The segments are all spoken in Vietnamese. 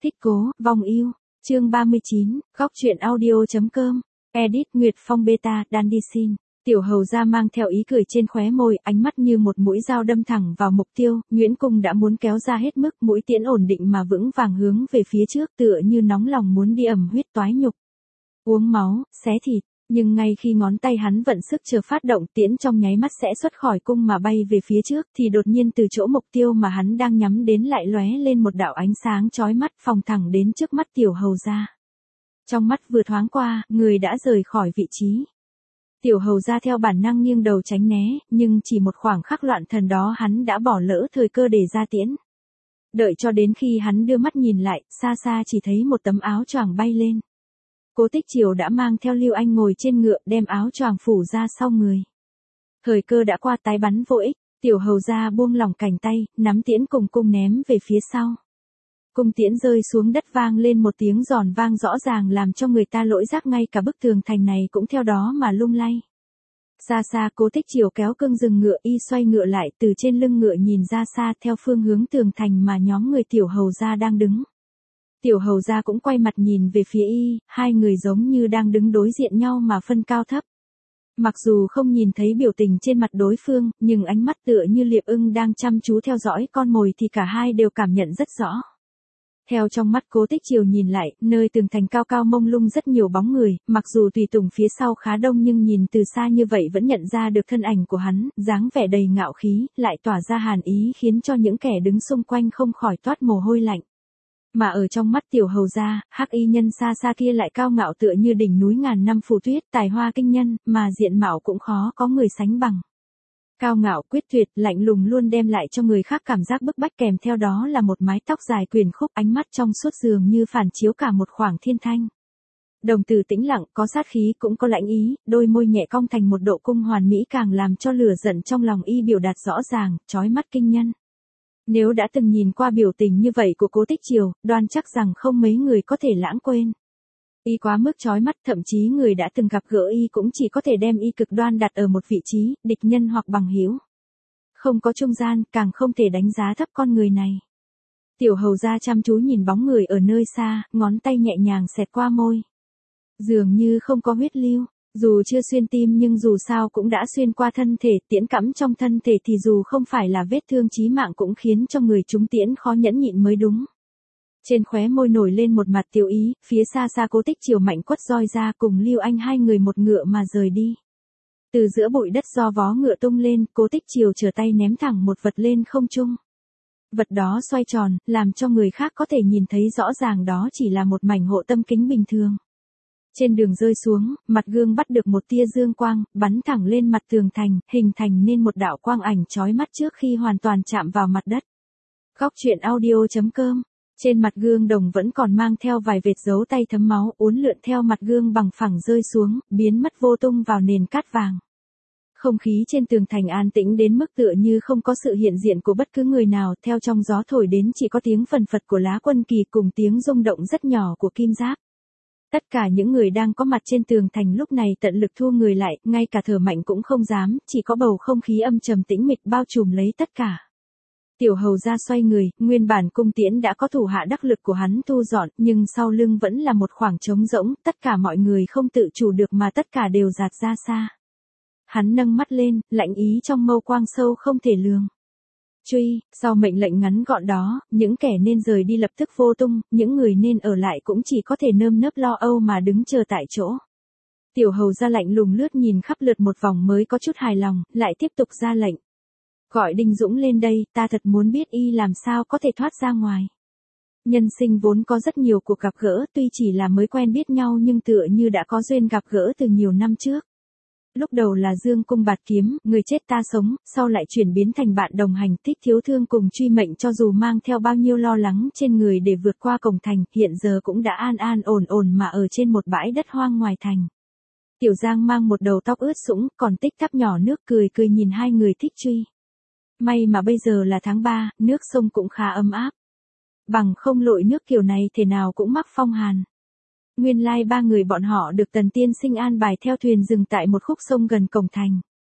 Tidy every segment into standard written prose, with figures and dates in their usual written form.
Thích cố, vong yêu. Chương 39, góc truyện audio.com. Edit Nguyệt Phong Beta, Dandy Sin. Tiểu hầu gia mang theo ý cười trên khóe môi, ánh mắt như một mũi dao đâm thẳng vào mục tiêu, Nguyễn Cung đã muốn kéo ra hết mức, mũi tiễn ổn định mà vững vàng hướng về phía trước, tựa như nóng lòng muốn đi ẩm huyết toái nhục. Uống máu, xé thịt, nhưng ngay khi ngón tay hắn vận sức chờ phát động, tiễn trong nháy mắt sẽ xuất khỏi cung mà bay về phía trước, thì đột nhiên từ chỗ mục tiêu mà hắn đang nhắm đến lại lóe lên một đạo ánh sáng chói mắt, phóng thẳng đến trước mắt tiểu hầu gia. Trong mắt vừa thoáng qua, người đã rời khỏi vị trí. Tiểu hầu gia theo bản năng nghiêng đầu tránh né, nhưng chỉ một khoảng khắc loạn thần đó hắn đã bỏ lỡ thời cơ để ra tiễn. Đợi cho đến khi hắn đưa mắt nhìn lại, xa xa chỉ thấy một tấm áo choàng bay lên. Cố Tích Triều đã mang theo Lưu Anh ngồi trên ngựa, đem áo choàng phủ ra sau người. Thời cơ đã qua, tái bắn vô ích, tiểu hầu gia buông lỏng cành tay, nắm tiễn cùng cung ném về phía sau. Cung tiễn rơi xuống đất vang lên một tiếng giòn vang rõ ràng làm cho người ta lỗi giác, ngay cả bức tường thành này cũng theo đó mà lung lay. Xa xa Cố Tích Triều kéo cương dừng ngựa, y xoay ngựa lại, từ trên lưng ngựa nhìn ra xa theo phương hướng tường thành mà nhóm người tiểu hầu gia đang đứng. Tiểu hầu gia cũng quay mặt nhìn về phía y, hai người giống như đang đứng đối diện nhau mà phân cao thấp. Mặc dù không nhìn thấy biểu tình trên mặt đối phương, nhưng ánh mắt tựa như liệp ưng đang chăm chú theo dõi con mồi thì cả hai đều cảm nhận rất rõ. Theo trong mắt Cố Tích Triều nhìn lại, nơi tường thành cao cao mông lung rất nhiều bóng người, mặc dù tùy tùng phía sau khá đông nhưng nhìn từ xa như vậy vẫn nhận ra được thân ảnh của hắn, dáng vẻ đầy ngạo khí, lại tỏa ra hàn ý khiến cho những kẻ đứng xung quanh không khỏi toát mồ hôi lạnh. Mà ở trong mắt tiểu hầu gia, hắc y nhân xa xa kia lại cao ngạo tựa như đỉnh núi ngàn năm phủ tuyết, tài hoa kinh nhân, mà diện mạo cũng khó có người sánh bằng. Cao ngạo quyết tuyệt, lạnh lùng luôn đem lại cho người khác cảm giác bức bách, kèm theo đó là một mái tóc dài quyển khúc, ánh mắt trong suốt dường như phản chiếu cả một khoảng thiên thanh. Đồng tử tĩnh lặng, có sát khí cũng có lãnh ý, đôi môi nhẹ cong thành một độ cung hoàn mỹ càng làm cho lửa giận trong lòng y biểu đạt rõ ràng, chói mắt kinh nhân. Nếu đã từng nhìn qua biểu tình như vậy của Cố Tích Triều, đoan chắc rằng không mấy người có thể lãng quên. Y quá mức chói mắt, thậm chí người đã từng gặp gỡ y cũng chỉ có thể đem y cực đoan đặt ở một vị trí, địch nhân hoặc bằng hữu. Không có trung gian, càng không thể đánh giá thấp con người này. Tiểu hầu gia chăm chú nhìn bóng người ở nơi xa, ngón tay nhẹ nhàng xẹt qua môi. Dường như không có huyết lưu, dù chưa xuyên tim nhưng dù sao cũng đã xuyên qua thân thể, tiễn cắm trong thân thể thì dù không phải là vết thương chí mạng cũng khiến cho người trúng tiễn khó nhẫn nhịn mới đúng. Trên khóe môi nổi lên một mặt tiêu ý, phía xa xa Cố Tích Triều mạnh quất roi ra cùng Lưu Anh hai người một ngựa mà rời đi. Từ giữa bụi đất do vó ngựa tung lên, Cố Tích Triều trở tay ném thẳng một vật lên không trung. Vật đó xoay tròn, làm cho người khác có thể nhìn thấy rõ ràng đó chỉ là một mảnh hộ tâm kính bình thường. Trên đường rơi xuống, mặt gương bắt được một tia dương quang, bắn thẳng lên mặt tường thành, hình thành nên một đạo quang ảnh chói mắt trước khi hoàn toàn chạm vào mặt đất. Góc truyện audio.com. Trên mặt gương đồng vẫn còn mang theo vài vệt dấu tay thấm máu, uốn lượn theo mặt gương bằng phẳng rơi xuống, biến mất vô tung vào nền cát vàng. Không khí trên tường thành an tĩnh đến mức tựa như không có sự hiện diện của bất cứ người nào, theo trong gió thổi đến chỉ có tiếng phần phật của lá quân kỳ cùng tiếng rung động rất nhỏ của kim giáp. Tất cả những người đang có mặt trên tường thành lúc này tận lực thu người lại, ngay cả thở mạnh cũng không dám, chỉ có bầu không khí âm trầm tĩnh mịch bao trùm lấy tất cả. Tiểu hầu gia xoay người, nguyên bản cung tiễn đã có thủ hạ đắc lực của hắn thu dọn, nhưng sau lưng vẫn là một khoảng trống rỗng, tất cả mọi người không tự chủ được mà tất cả đều dạt ra xa. Hắn nâng mắt lên, lạnh ý trong mâu quang sâu không thể lường. Truy, sau mệnh lệnh ngắn gọn đó, những kẻ nên rời đi lập tức vô tung, những người nên ở lại cũng chỉ có thể nơm nớp lo âu mà đứng chờ tại chỗ. Tiểu hầu gia lạnh lùng lướt nhìn khắp lượt một vòng mới có chút hài lòng, lại tiếp tục ra lệnh. Gọi Đinh Dũng lên đây, ta thật muốn biết y làm sao có thể thoát ra ngoài. Nhân sinh vốn có rất nhiều cuộc gặp gỡ, tuy chỉ là mới quen biết nhau nhưng tựa như đã có duyên gặp gỡ từ nhiều năm trước. Lúc đầu là dương cung bạt kiếm, người chết ta sống, sau lại chuyển biến thành bạn đồng hành, Thích Thiếu Thương cùng truy mệnh, cho dù mang theo bao nhiêu lo lắng trên người để vượt qua cổng thành, hiện giờ cũng đã an an ổn ổn mà ở trên một bãi đất hoang ngoài thành. Tiểu Giang mang một đầu tóc ướt sũng, còn Tích thắp nhỏ nước cười cười nhìn hai người Thích truy. May mà bây giờ là tháng 3, nước sông cũng khá ấm áp. Bằng không lội nước kiểu này thế nào cũng mắc phong hàn. Nguyên lai ba người bọn họ được Tần Tiên Sinh an bài theo thuyền dừng tại một khúc sông gần cổng thành.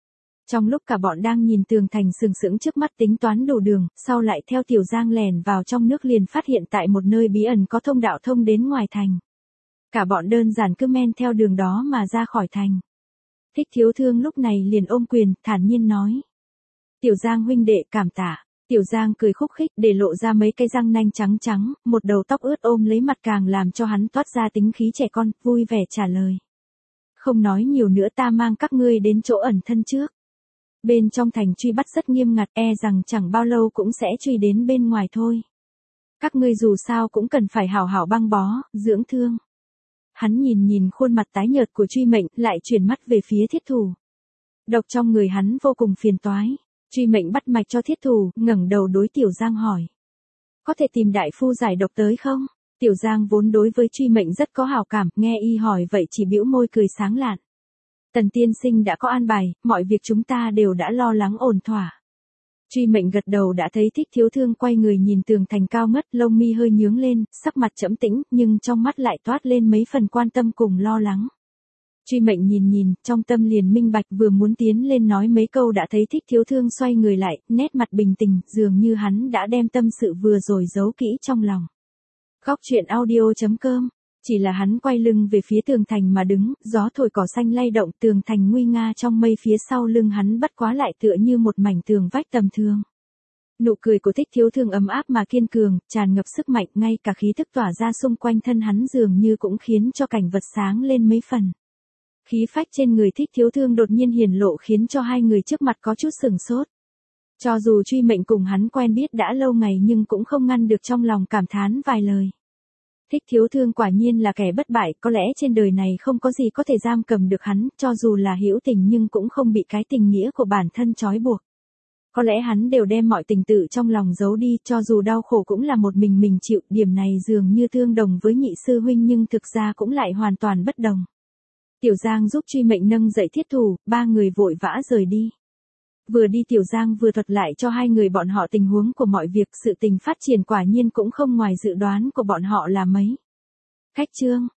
Trong lúc cả bọn đang nhìn tường thành sừng sững trước mắt tính toán đổ đường, sau lại theo Tiểu Giang lèn vào trong nước liền phát hiện tại một nơi bí ẩn có thông đạo thông đến ngoài thành. Cả bọn đơn giản cứ men theo đường đó mà ra khỏi thành. Thích Thiếu Thương lúc này liền ôm quyền, thản nhiên nói. Tiểu Giang huynh đệ cảm tạ. Tiểu Giang cười khúc khích để lộ ra mấy cái răng nanh trắng trắng, một đầu tóc ướt ôm lấy mặt càng làm cho hắn toát ra tính khí trẻ con, vui vẻ trả lời. Không nói nhiều nữa, ta mang các ngươi đến chỗ ẩn thân trước. Bên trong thành truy bắt rất nghiêm ngặt, e rằng chẳng bao lâu cũng sẽ truy đến bên ngoài thôi. Các ngươi dù sao cũng cần phải hảo hảo băng bó, dưỡng thương. Hắn nhìn khuôn mặt tái nhợt của Truy Mệnh, lại chuyển mắt về phía Thiết Thủ. Độc trong người hắn vô cùng phiền toái. Truy Mệnh bắt mạch cho Thiết Thủ, ngẩng đầu đối Tiểu Giang hỏi. Có thể tìm đại phu giải độc tới không? Tiểu Giang vốn đối với Truy Mệnh rất có hảo cảm, nghe y hỏi vậy chỉ bĩu môi cười sáng lạn. Tần tiên sinh đã có an bài, mọi việc chúng ta đều đã lo lắng ổn thỏa. Truy Mệnh gật đầu, đã thấy Thích Thiếu Thương quay người nhìn tường thành cao ngất, lông mi hơi nhướng lên, sắc mặt trầm tĩnh, nhưng trong mắt lại toát lên mấy phần quan tâm cùng lo lắng. Truy Mệnh nhìn, trong tâm liền minh bạch, vừa muốn tiến lên nói mấy câu đã thấy Thích Thiếu Thương xoay người lại, nét mặt bình tĩnh, dường như hắn đã đem tâm sự vừa rồi giấu kỹ trong lòng. Góc truyện audio.com. Chỉ là hắn quay lưng về phía tường thành mà đứng, gió thổi cỏ xanh lay động, tường thành nguy nga trong mây phía sau lưng hắn bất quá lại tựa như một mảnh tường vách tầm thường. Nụ cười của Thích Thiếu Thương ấm áp mà kiên cường, tràn ngập sức mạnh, ngay cả khí tức tỏa ra xung quanh thân hắn dường như cũng khiến cho cảnh vật sáng lên mấy phần. Khí phách trên người Thích Thiếu Thương đột nhiên hiển lộ khiến cho hai người trước mặt có chút sửng sốt. Cho dù Truy Mệnh cùng hắn quen biết đã lâu ngày nhưng cũng không ngăn được trong lòng cảm thán vài lời. Thích Thiếu Thương quả nhiên là kẻ bất bại, có lẽ trên đời này không có gì có thể giam cầm được hắn, cho dù là hữu tình nhưng cũng không bị cái tình nghĩa của bản thân trói buộc. Có lẽ hắn đều đem mọi tình tự trong lòng giấu đi, cho dù đau khổ cũng là một mình chịu, điểm này dường như tương đồng với nhị sư huynh nhưng thực ra cũng lại hoàn toàn bất đồng. Tiểu Giang giúp Truy Mệnh nâng dậy Thiết Thủ, ba người vội vã rời đi. Vừa đi Tiểu Giang vừa thuật lại cho hai người bọn họ tình huống của mọi việc, sự tình phát triển quả nhiên cũng không ngoài dự đoán của bọn họ là mấy. Khách chương.